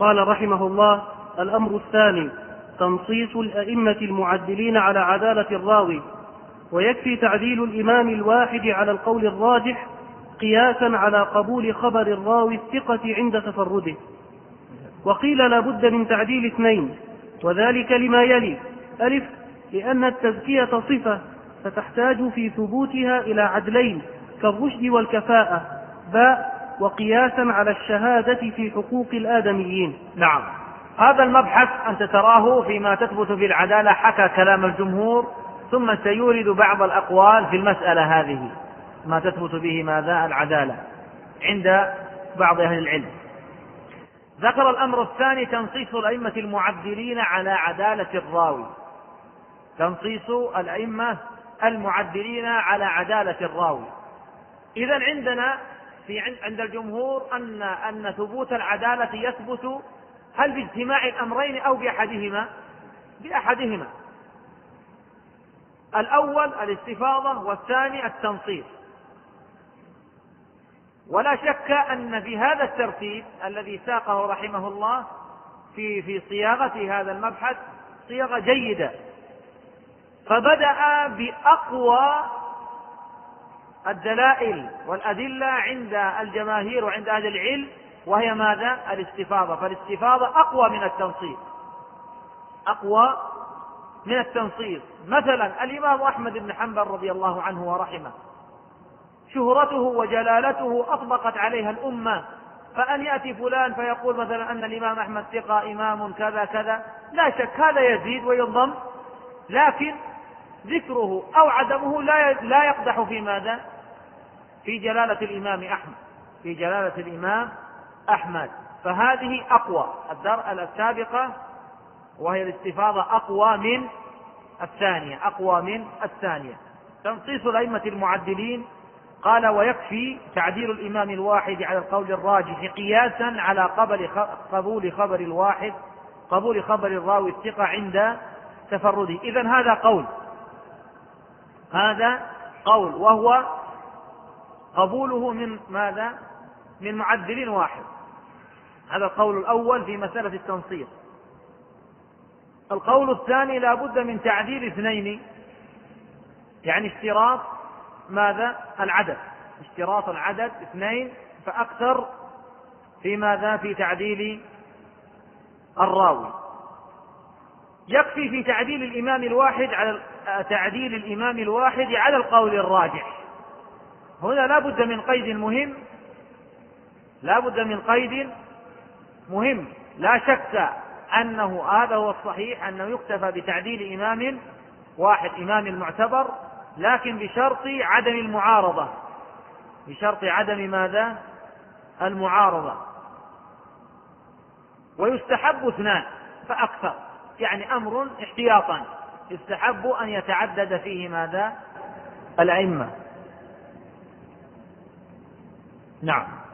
قال رحمه الله: الأمر الثاني تنصيص الأئمة المعدلين على عدالة الراوي، ويكفي تعديل الإمام الواحد على القول الراجح قياسا على قبول خبر الراوي الثقة عند تفرده. وقيل لا بد من تعديل اثنين، وذلك لما يلي: ألف، لأن التزكية صفة فتحتاج في ثبوتها إلى عدلين كالرشد والكفاءة. باء، وقياسا على الشهادة في حقوق الآدميين. نعم، هذا المبحث أنت تراه فيما تثبت في العدالة حكى كلام الجمهور، ثم سيورد بعض الأقوال في المسألة هذه ما تثبت به ماذا العدالة عند بعض أهل العلم. ذكر الأمر الثاني تنصيص الأئمة المعدلين على عدالة الراوي، تنصيص الأئمة المعدلين على عدالة الراوي. إذن عندنا عند الجمهور أن ثبوت العدالة يثبت هل باجتماع الأمرين أو بأحدهما؟ بأحدهما. الأول الاستفاضة والثاني التنصيص. ولا شك أن في هذا الترتيب الذي ساقه رحمه الله في صياغة هذا المبحث صياغة جيدة، فبدأ بأقوى الدلائل والأدلة عند الجماهير وعند أهل العلم، وهي ماذا؟ الاستفاضة. فالاستفاضة أقوى من التنصيص، أقوى من التنصيص. مثلا الإمام أحمد بن حنبل رضي الله عنه ورحمه، شهرته وجلالته أطبقت عليها الأمة، فأن يأتي فلان فيقول مثلا أن الإمام أحمد ثقة إمام كذا كذا، لا شك هذا يزيد وينضم، لكن ذكره أو عدمه لا يقدح في ماذا؟ في جلالة الإمام أحمد، في جلالة الإمام أحمد. فهذه أقوى السابقة وهي الاستفاضة أقوى من الثانية، أقوى من الثانية. تنصيص الأئمة المعدلين قال: ويكفي تعديل الإمام الواحد على القول الراجح قياسا على قبول خبر الواحد، قبول خبر الراوي الثقة عند تفرده. إذن هذا قول وهو قبوله من ماذا؟ من معدل واحد. هذا القول الأول في مسألة التنصيص. القول الثاني لا بد من تعديل اثنين، يعني اشتراط ماذا؟ العدد، اشتراط العدد اثنين فأكثر في ماذا؟ في تعديل الراوي. يكفي في تعديل الإمام الواحد على القول الراجح. هنا لا بد من قيد مهم، لا بد من قيد مهم. لا شك أنه هذا هو الصحيح، أنه يكتفى بتعديل إمام واحد، إمام المعتبر، لكن بشرط عدم المعارضة، بشرط عدم ماذا؟ المعارضة. ويستحب اثنان فأكثر، يعني أمر احتياطا، يستحب أن يتعدد فيه ماذا؟ الأئمة. نعم.